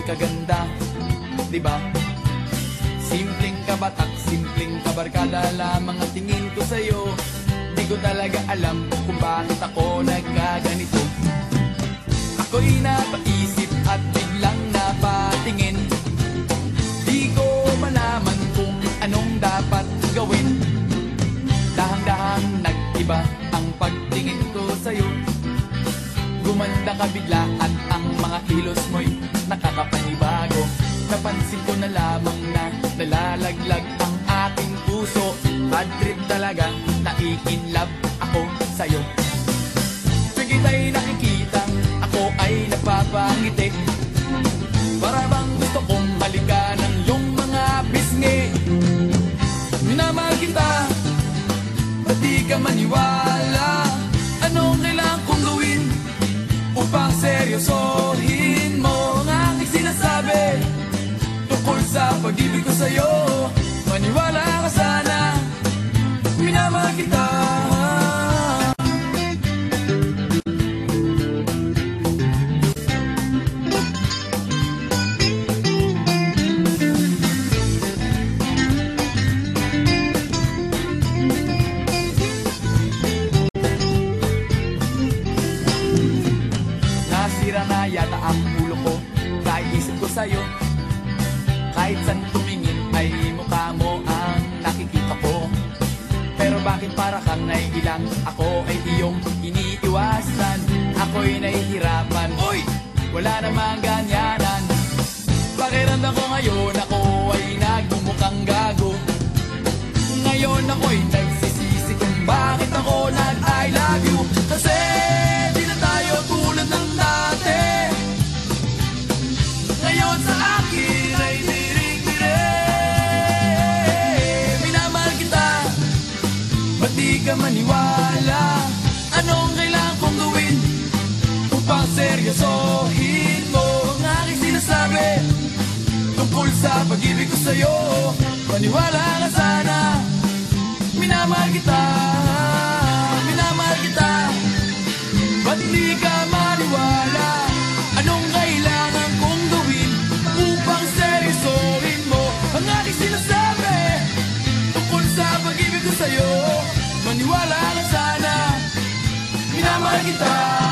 kaganda, diba? Simpleng kabatak, simpleng kabarkada lamang ang tingin ko sa'yo. Di ko talaga alam kung bakit ako nagkaganito. Ako'y napaisip at biglang napatingin. Di ko malaman kung anong dapat gawin. Dahang-dahang nag-iba ang pagtingin ko sa'yo. Gumanda ka bigla at ang mga kilos mo'y nakakapanibago. Napansin ko na lamang na nalalaglag ang aking puso. Bad trip talaga, naiinlove ako sa'yo. Tuwing kita'y nakikita, ako ay napapangiti. Para bang gusto kong halikan ng iyong mga pisngi. Minamahal kita, ba't di ka maniwala? Anong kailangan kong gawin upang seryosohin mo ang aking sinasabi tungkol sa pag-ibig ko sa'yo? Maniwala ka sana, minamahal kita. Nasira na yata ang ulo ko, kahit isip ko sa'yo. Kahit saan tumingin ay mukha mo ang nakikita ko. Pero bakit para kang naiilang? Ako ay iyong iniiwasan. Ako'y nahihirapan. Uy! Wala namang ganyanan. Pakiramdam ko ngayon, ako ay nagmumukhang gago. Ngayon ako'y nagsisisi kung bakit ako nag-I love you. Kasi di na tayo tulad ng dati. Ngayon sa akin ay di ka maniwala. Anong kailangan kong gawin upang seryosohin mo ang aking sinasabi tungkol sa pag-ibig ko sa'yo? Maniwala ka sana, minamahal kita, minamahal kita. Ba't di ka maniwala? Anong kailangan kong gawin upang seryosohin mo ang aking sinasabi tungkol sa pag-ibig ko sa'yo? Maniwala ka sana, minamahal kita.